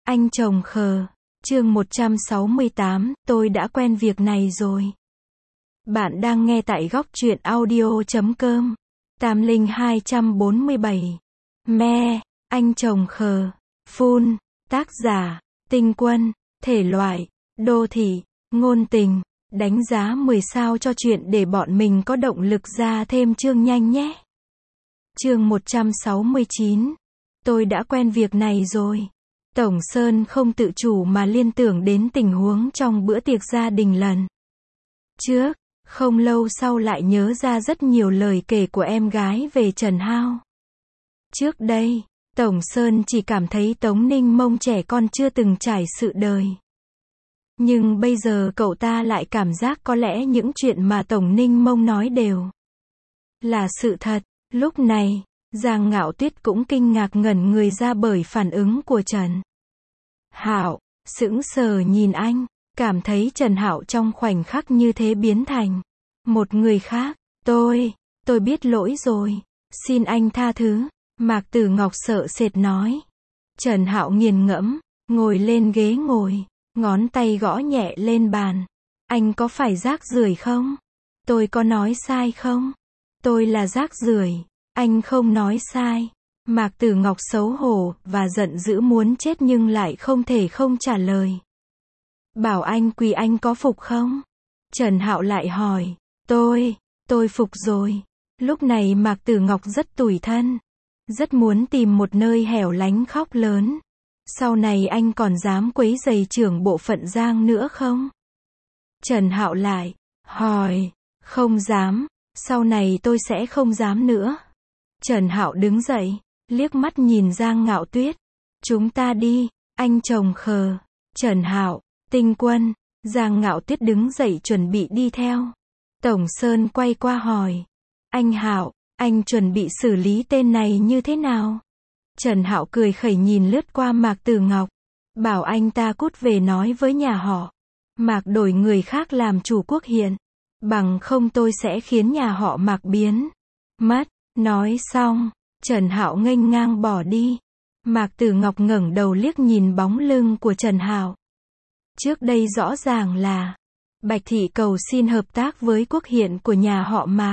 Anh chồng khờ. Chương 168, tôi đã quen việc này rồi. Bạn đang nghe tại góc truyện audio.com. Tam Linh 247. Me, anh chồng khờ. Full, tác giả, Tinh Quân, thể loại, đô thị, ngôn tình. Đánh giá 10 sao cho chuyện để bọn mình có động lực ra thêm chương nhanh nhé. Chương 169. Tôi đã quen việc này rồi. Tổng Sơn không tự chủ mà liên tưởng đến tình huống trong bữa tiệc gia đình lần trước, không lâu sau lại nhớ ra rất nhiều lời kể của em gái về Trần Hao. Trước đây, Tổng Sơn chỉ cảm thấy Tống Ninh Mông trẻ con chưa từng trải sự đời. Nhưng bây giờ cậu ta lại cảm giác có lẽ những chuyện mà Tổng Ninh Mông nói đều là sự thật. Lúc này, Giang Ngạo Tuyết cũng kinh ngạc ngẩn người ra bởi phản ứng của Trần Hạo, sững sờ nhìn anh, cảm thấy Trần Hạo trong khoảnh khắc như thế biến thành một người khác. Tôi biết lỗi rồi, xin anh tha thứ, Mạc Tử Ngọc sợ sệt nói. Trần Hạo nghiền ngẫm, ngồi lên ghế ngồi, ngón tay gõ nhẹ lên bàn. Anh có phải rác rưởi không? Tôi có nói sai không? Tôi là rác rưởi, anh không nói sai. Mạc Tử Ngọc xấu hổ và giận dữ muốn chết nhưng lại không thể không trả lời. Bảo anh quỳ anh có phục không? Trần Hạo lại hỏi. Tôi phục rồi. Lúc này Mạc Tử Ngọc rất tủi thân, rất muốn tìm một nơi hẻo lánh khóc lớn. Sau này anh còn dám quấy rầy trưởng bộ phận Giang nữa không? Trần Hạo lại hỏi. Không dám, sau này tôi sẽ không dám nữa. Trần Hạo đứng dậy, liếc mắt nhìn Giang Ngạo Tuyết. Chúng ta đi, anh chồng khờ. Trần Hạo, Tinh Quân, Giang Ngạo Tuyết đứng dậy chuẩn bị đi theo. Tổng Sơn quay qua hỏi. Anh Hạo, anh chuẩn bị xử lý tên này như thế nào? Trần Hạo cười khẩy nhìn lướt qua Mạc Tử Ngọc. Bảo anh ta cút về nói với nhà họ Mạc đổi người khác làm chủ Quốc Hiện. Bằng không tôi sẽ khiến nhà họ Mạc biến mất. Nói xong, Trần Hạo nghênh ngang bỏ đi. Mạc Tử Ngọc ngẩng đầu liếc nhìn bóng lưng của Trần Hạo. Trước đây rõ ràng là Bạch Thị cầu xin hợp tác với Quốc Hiện của nhà họ Mạc.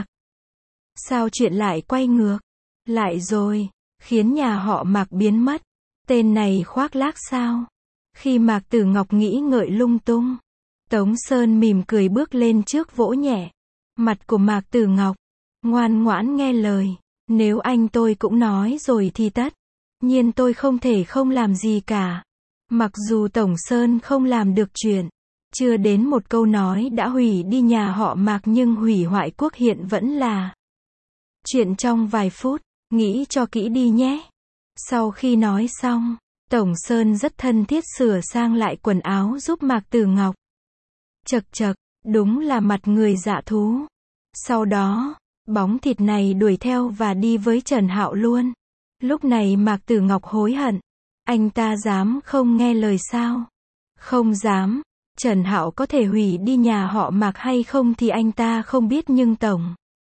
Sao chuyện lại quay ngược lại rồi, khiến nhà họ Mạc biến mất? Tên này khoác lác sao? Khi Mạc Tử Ngọc nghĩ ngợi lung tung, Tống Sơn mỉm cười bước lên trước vỗ nhẹ mặt của Mạc Tử Ngọc. Ngoan ngoãn nghe lời, nếu anh tôi cũng nói rồi thì tất nhiên tôi không thể không làm gì cả. Mặc dù Tổng Sơn không làm được chuyện, chưa đến một câu nói đã hủy đi nhà họ Mạc nhưng hủy hoại Quốc Hiện vẫn là chuyện trong vài phút, nghĩ cho kỹ đi nhé. Sau khi nói xong, Tổng Sơn rất thân thiết sửa sang lại quần áo giúp Mạc Tử Ngọc. Chậc chậc, đúng là mặt người dạ thú. Sau đó, bóng thịt này đuổi theo và đi với Trần Hạo luôn. Lúc này Mạc Tử Ngọc hối hận. Anh ta dám không nghe lời sao? Không dám. Trần Hạo có thể hủy đi nhà họ Mạc hay không thì anh ta không biết nhưng Tổng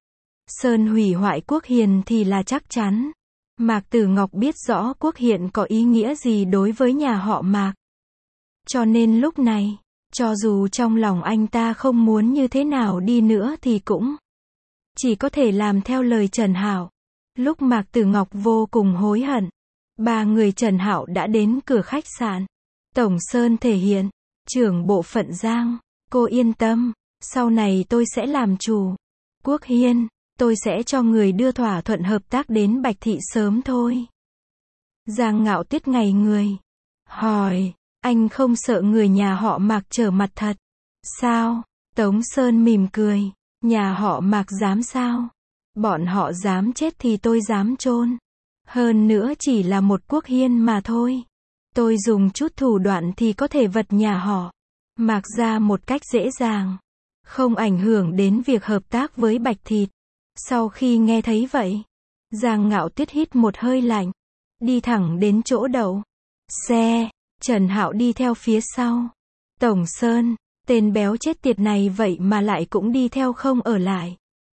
Sơn hủy hoại Quốc Hiền thì là chắc chắn. Mạc Tử Ngọc biết rõ Quốc Hiện có ý nghĩa gì đối với nhà họ Mạc. Cho nên lúc này, cho dù trong lòng anh ta không muốn như thế nào đi nữa thì cũng chỉ có thể làm theo lời Trần Hạo. Lúc Mạc Tử Ngọc vô cùng hối hận, ba người Trần Hạo đã đến cửa khách sạn. Tổng Sơn thể hiện, trưởng bộ phận Giang, cô yên tâm, sau này tôi sẽ làm chủ Quốc Hiên, tôi sẽ cho người đưa thỏa thuận hợp tác đến Bạch Thị sớm thôi. Giang Ngạo Tuyết ngây người, hỏi, anh không sợ người nhà họ Mạc trở mặt thật sao? Tống Sơn mỉm cười, nhà họ Mạc dám sao? Bọn họ dám chết thì tôi dám chôn. Hơn nữa chỉ là một Quốc Hiên mà thôi. Tôi dùng chút thủ đoạn thì có thể vật nhà họ Mạc ra một cách dễ dàng, không ảnh hưởng đến việc hợp tác với Bạch Thị. Sau khi nghe thấy vậy, Giang Ngạo Tuyết hít một hơi lạnh, đi thẳng đến chỗ đậu xe. Trần Hạo đi theo phía sau. Tổng Sơn, tên béo chết tiệt này vậy mà lại cũng đi theo không ở lại.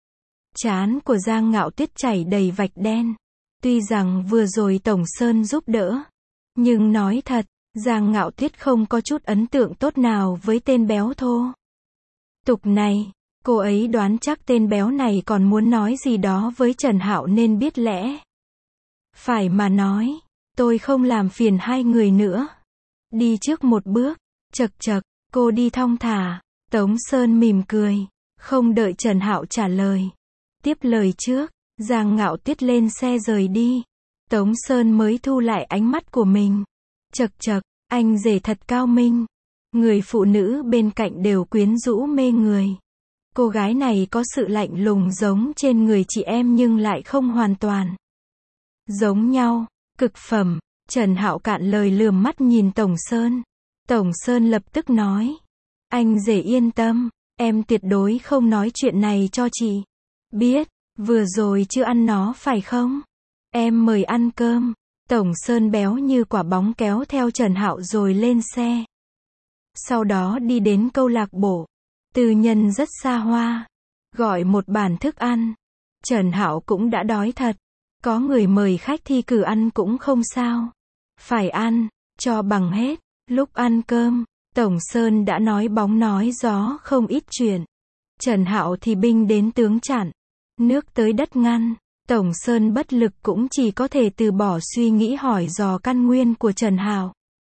Trán của Giang Ngạo Tuyết chảy đầy vạch đen. Tuy rằng vừa rồi Tổng Sơn giúp đỡ, nhưng nói thật, Giang Ngạo Tuyết không có chút ấn tượng tốt nào với tên béo thô tục này. Cô ấy đoán chắc tên béo này còn muốn nói gì đó với Trần Hạo nên biết lẽ phải mà nói, tôi không làm phiền hai người nữa. Đi trước một bước, chậc chậc, cô đi thong thả. Tống Sơn mỉm cười, không đợi Trần Hạo trả lời. Tiếp lời trước, Giang Ngạo Tuyết lên xe rời đi. Tống Sơn mới thu lại ánh mắt của mình. Chậc chậc, anh rể thật cao minh. Người phụ nữ bên cạnh đều quyến rũ mê người. Cô gái này có sự lạnh lùng giống trên người chị em nhưng lại không hoàn toàn giống nhau. Cực phẩm. Trần Hạo cạn lời lườm mắt nhìn Tổng Sơn. Tổng Sơn lập tức nói. Anh rể yên tâm, em tuyệt đối không nói chuyện này cho chị biết. Vừa rồi chưa ăn nó phải không? Em mời ăn cơm. Tổng Sơn béo như quả bóng kéo theo Trần Hạo rồi lên xe. Sau đó đi đến câu lạc bộ tư nhân rất xa hoa, gọi một bàn thức ăn. Trần Hạo cũng đã đói thật. Có người mời khách thì cử ăn cũng không sao. Phải ăn, cho bằng hết. Lúc ăn cơm, Tổng Sơn đã nói bóng nói gió không ít chuyện. Trần Hạo thì binh đến tướng chặn, nước tới đất ngăn. Tổng Sơn bất lực cũng chỉ có thể từ bỏ suy nghĩ hỏi dò căn nguyên của Trần Hạo.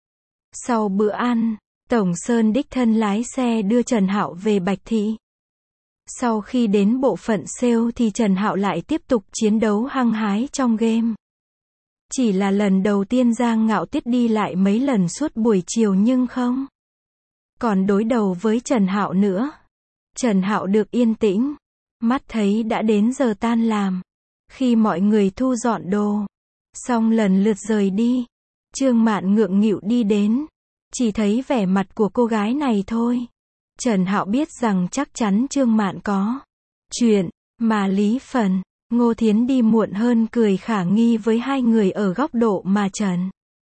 Sau bữa ăn, Tổng Sơn đích thân lái xe đưa Trần Hạo về Bạch Thị. Sau khi đến bộ phận sale thì Trần Hạo lại tiếp tục chiến đấu hăng hái trong game. Chỉ là lần đầu tiên Giang Ngạo Tuyết đi lại mấy lần suốt buổi chiều nhưng không còn đối đầu với Trần Hạo nữa. Trần Hạo được yên tĩnh, mắt thấy đã đến giờ tan làm. Khi mọi người thu dọn đồ xong lần lượt rời đi, Trương Mạn ngượng nghịu đi đến, chỉ thấy vẻ mặt của cô gái này thôi. Trần Hạo biết rằng chắc chắn Trương Mạn có chuyện, mà Lý Phần, Ngô Thiến đi muộn hơn cười khả nghi với hai người ở góc độ mà Trần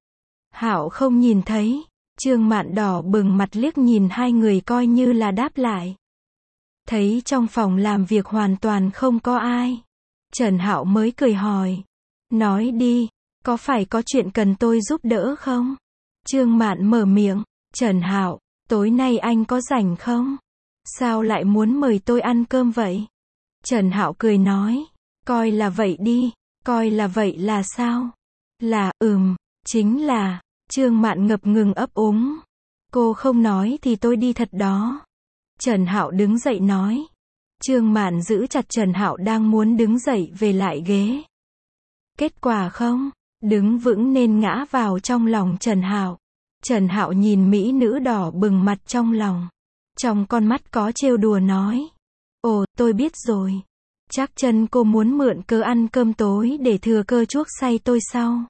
Hạo không nhìn thấy. Trương Mạn đỏ bừng mặt liếc nhìn hai người coi như là đáp lại. Thấy trong phòng làm việc hoàn toàn không có ai, Trần Hạo mới cười hỏi. Nói đi, có phải có chuyện cần tôi giúp đỡ không? Trương Mạn mở miệng. Trần Hạo, tối nay anh có rảnh không? Sao lại muốn mời tôi ăn cơm vậy? Trần Hạo cười nói. Coi là vậy đi. Coi là vậy là sao? Là, chính là. Trương Mạn ngập ngừng ấp úng. Cô không nói thì tôi đi thật đó. Trần Hạo đứng dậy nói. Trương Mạn giữ chặt Trần Hạo đang muốn đứng dậy về lại ghế. Kết quả không đứng vững nên ngã vào trong lòng Trần Hạo. Trần Hạo nhìn mỹ nữ đỏ bừng mặt trong lòng. Trong con mắt có trêu đùa nói. Ồ, tôi biết rồi. Chắc chân cô muốn mượn cớ ăn cơm tối để thừa cơ chuốc say tôi sao?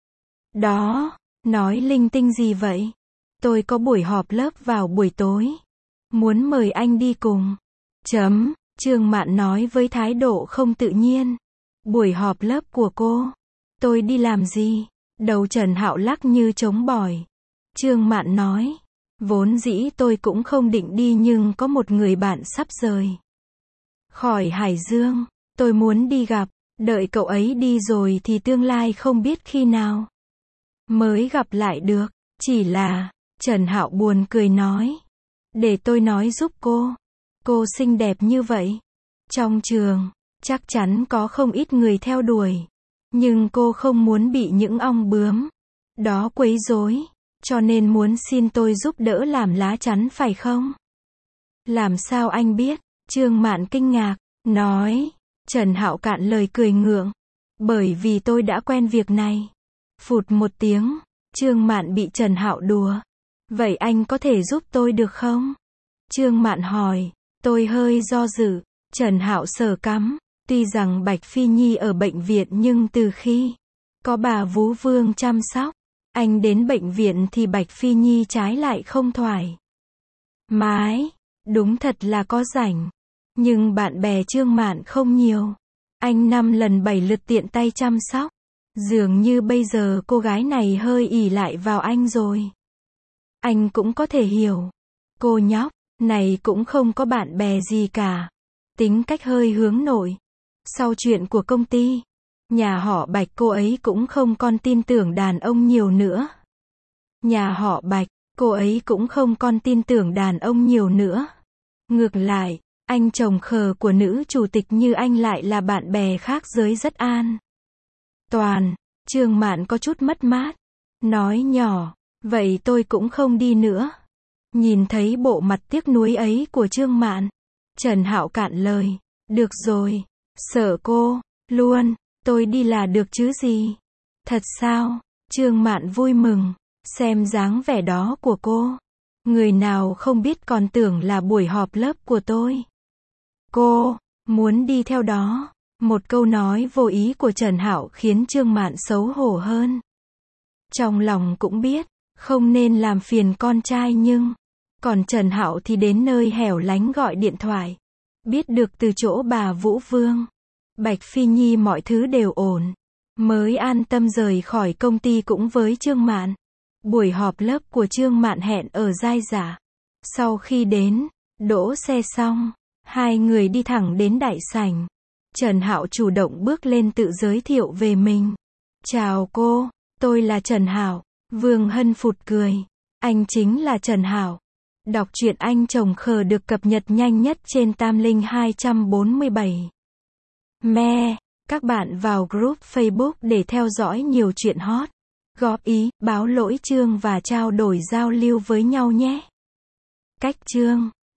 Đó, nói linh tinh gì vậy? Tôi có buổi họp lớp vào buổi tối. Muốn mời anh đi cùng. Trương Mạn nói với thái độ không tự nhiên. Buổi họp lớp của cô? Tôi đi làm gì? Đầu Trần Hạo lắc như trống bỏi. Trương Mạn nói. Vốn dĩ tôi cũng không định đi nhưng có một người bạn sắp rời khỏi Hải Dương. Tôi muốn đi gặp. Đợi cậu ấy đi rồi thì tương lai không biết khi nào mới gặp lại được. Chỉ là, Trần Hạo buồn cười nói. Để tôi nói giúp cô. Cô xinh đẹp như vậy. Trong trường, chắc chắn có không ít người theo đuổi. Nhưng cô không muốn bị những ong bướm đó quấy rối. Cho nên muốn xin tôi giúp đỡ làm lá chắn phải không? Làm sao anh biết? Trương Mạn kinh ngạc, nói. Trần Hạo cạn lời cười ngượng. Bởi vì tôi đã quen việc này. Phụt một tiếng, Trương Mạn bị Trần Hạo đùa. Vậy anh có thể giúp tôi được không? Trương Mạn hỏi. Tôi hơi do dự. Trần Hạo sờ cằm. Tuy rằng Bạch Phi Nhi ở bệnh viện nhưng từ khi có bà Vú Vương chăm sóc, anh đến bệnh viện thì Bạch Phi Nhi trái lại không thoải mái. Đúng thật là có rảnh. Nhưng bạn bè Trương Mạn không nhiều. Anh 5 lần 7 lượt tiện tay chăm sóc. Dường như bây giờ cô gái này hơi ỷ lại vào anh rồi. Anh cũng có thể hiểu. Cô nhóc này cũng không có bạn bè gì cả. Tính cách hơi hướng nội. Sau chuyện của công ty, nhà họ Bạch cô ấy cũng không còn tin tưởng đàn ông nhiều nữa. Nhà họ Bạch, cô ấy cũng không còn tin tưởng đàn ông nhiều nữa. Ngược lại, anh chồng khờ của nữ chủ tịch như anh lại là bạn bè khác giới rất an toàn. Trương Mạn có chút mất mát, nói nhỏ, vậy tôi cũng không đi nữa. Nhìn thấy bộ mặt tiếc nuối ấy của Trương Mạn, Trần Hạo cạn lời, được rồi, sợ cô, luôn, tôi đi là được chứ gì. Thật sao? Trương Mạn vui mừng, xem dáng vẻ đó của cô. Người nào không biết còn tưởng là buổi họp lớp của tôi. Cô, muốn đi theo đó. Một câu nói vô ý của Trần Hạo khiến Trương Mạn xấu hổ hơn. Trong lòng cũng biết, không nên làm phiền con trai nhưng, còn Trần Hạo thì đến nơi hẻo lánh gọi điện thoại. Biết được từ chỗ bà Vũ Vương, Bạch Phi Nhi mọi thứ đều ổn. Mới an tâm rời khỏi công ty cũng với Trương Mạn. Buổi họp lớp của Trương Mạn hẹn ở Giai Giả. Sau khi đến, đỗ xe xong, hai người đi thẳng đến đại sảnh. Trần Hạo chủ động bước lên tự giới thiệu về mình. Chào cô, tôi là Trần Hạo. Vương Hân phụt cười. Anh chính là Trần Hạo. Đọc truyện Anh chồng khờ được cập nhật nhanh nhất trên Tam Linh 247. Me, các bạn vào group Facebook để theo dõi nhiều chuyện hot, góp ý, báo lỗi chương và trao đổi giao lưu với nhau nhé. Cách chương